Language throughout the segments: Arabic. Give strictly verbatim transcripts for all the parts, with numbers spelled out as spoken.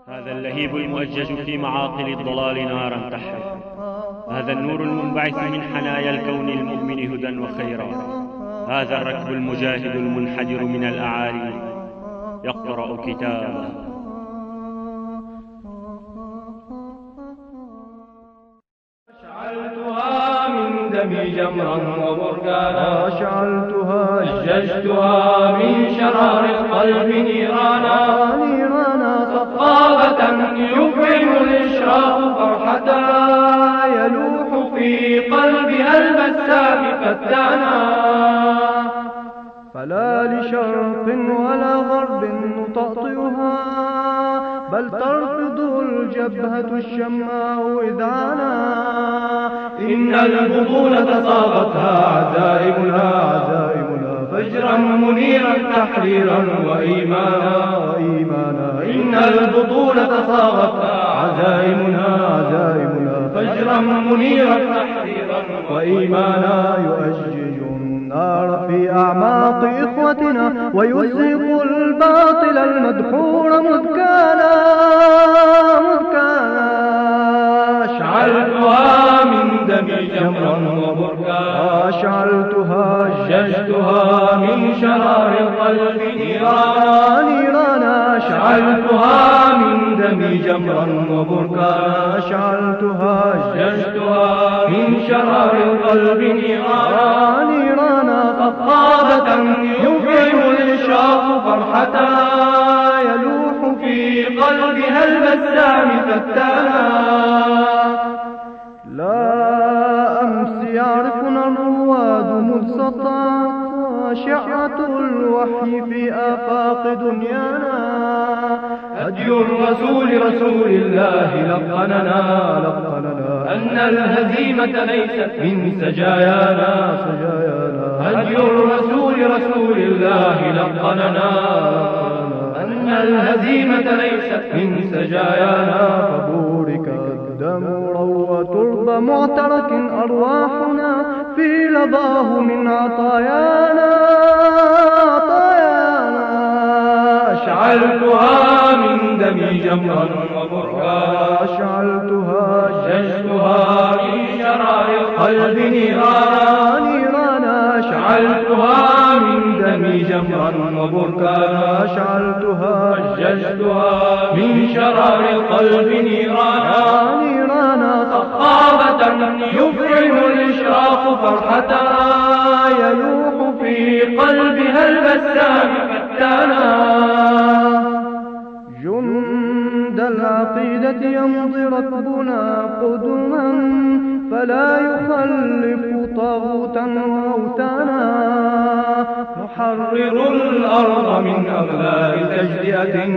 هذا اللهيب المؤجج في معاقل الضلال نارا تحرق، هذا النور المنبعث من حنايا الكون المؤمن هدى وخيرا، هذا الركب المجاهد المنحدر من الأعالي يقرأ كتابه. أشعلتها من دمي جمرا وبركانا، أشعلتها أججتها من شرار القلب نيرانا، نيرانا صفابة يفعم الإشراق فرحة، يلوح في قلبها البسام فتانا. فلا لشرق ولا غرب نطأطئها، بل ترفض الجبهة الشماء إذعانا. إن البطولة صاغتها عزائمنا، عزائمنا فجرا منيرا تحريرا وإيمانا، وإيمانا. إن البطولة صاغتها عزائمنا، عزائمنا فجرا منيرا تحريرا وإيمانا. يؤجج النار في أعماق إخوتنا، ويزهق الباطل المدحور مذكانا، مذكانا. أشعلتها من دمي جمرا وبركانا، أشعلتها أججتها من شرار القلب نيرانا، نيرانا. أشعلتها من دمي جمرا وبركانا، أشعلتها أججتها من شرار القلب نيرانا، نيرانا. صفابة يفعم الإشراق فرحة، يلوح في قلبها البسام فتانا. لا أمس يعرفنا الرواد مذ سطعت أشعة الوحي في آفاق دنيانا. هدي الرسول رسول الله لقننا، لقننا أن الهزيمة ليست من سجايانا، سجايانا. هدي الرسول رسول الله لقننا أن الهزيمة ليست من سجايانا. فبورك الدم روى تربى معترك أرواحنا في لظاه من عطايانا، عطايانا. أشعلتها من دمي جمرا وبركانا، أشعلتها أججتها من شرار القلب نيرانا، نيرانا. أشعلتها من دمي جمرا وبركانا، أشعلتها أججتها من شرار القلب نيرانا، نيرانا. صخابة يفعم الإشراق فرحة، يلوح في قلبها البسام فتانا. جند العقيدة يمضي ركبنا قدما، فلا يخلف طاغوتا وأوثانا. نحرر الأرض من أغلال تجزئة،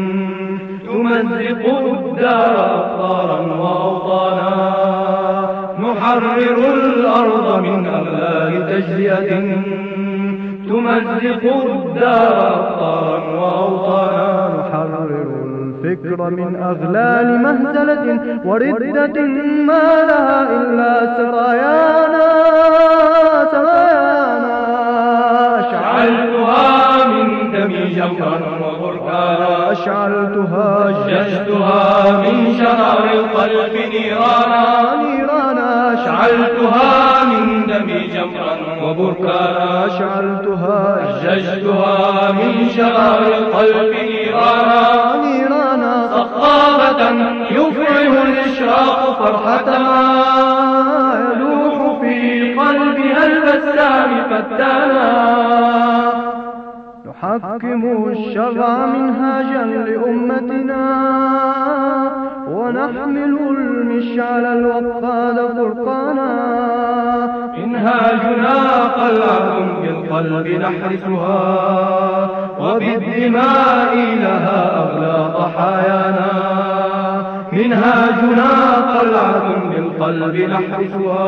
تمزق الدار أقطارا وأوطانا. نحرر الأرض من أغلال تجزئة، تمزق الدار أقطارا وأوطانا. نحرر الفكر من أغلال مهزلة وردة، ما لها إلا سرايانا، سرايانا. أشعلتها من دمي جمرا وبركانا، أشعلتها أججتها من شرار القلب نيرانا، نيرانا. أشعلتها من دمي جمرا وبركانا، أشعلتها أججتها من شرار القلب نيرانا، نيرانا. صخابة يفعم الإشراق فرحة، يلوح في قلبها البسام فتانا. نحكم الشرع منهاجا لأمتنا، ونحمل المشعل الوقاد فرقانا. منهاجنا قلعة بالقلب نحرسها، وبالدماء لها أغلى ضحايانا. منهاجنا قلعة بالقلب نحرسها،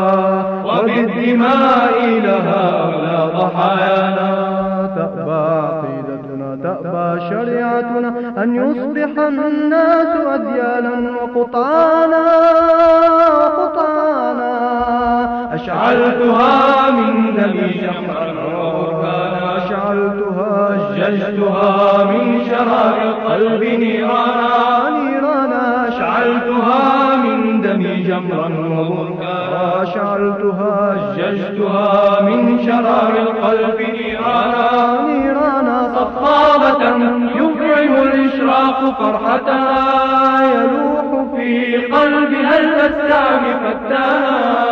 وبالدماء لها أغلى ضحايانا. تأبى عقيدتنا، تأبى شريعتنا، أن يصبح الناس أديانا وقطعانا، وقطعانا. أشعلتها من دمي جمرا وبركانا، أشعلتها أججتها من شرار القلب نيرانا، جمرا وبركانا وشعلتها ججتها من شرار القلب نيرانا نيرانا صخابة يفعم الإشراق فرحتها يلوح في قلبها البسام فتانا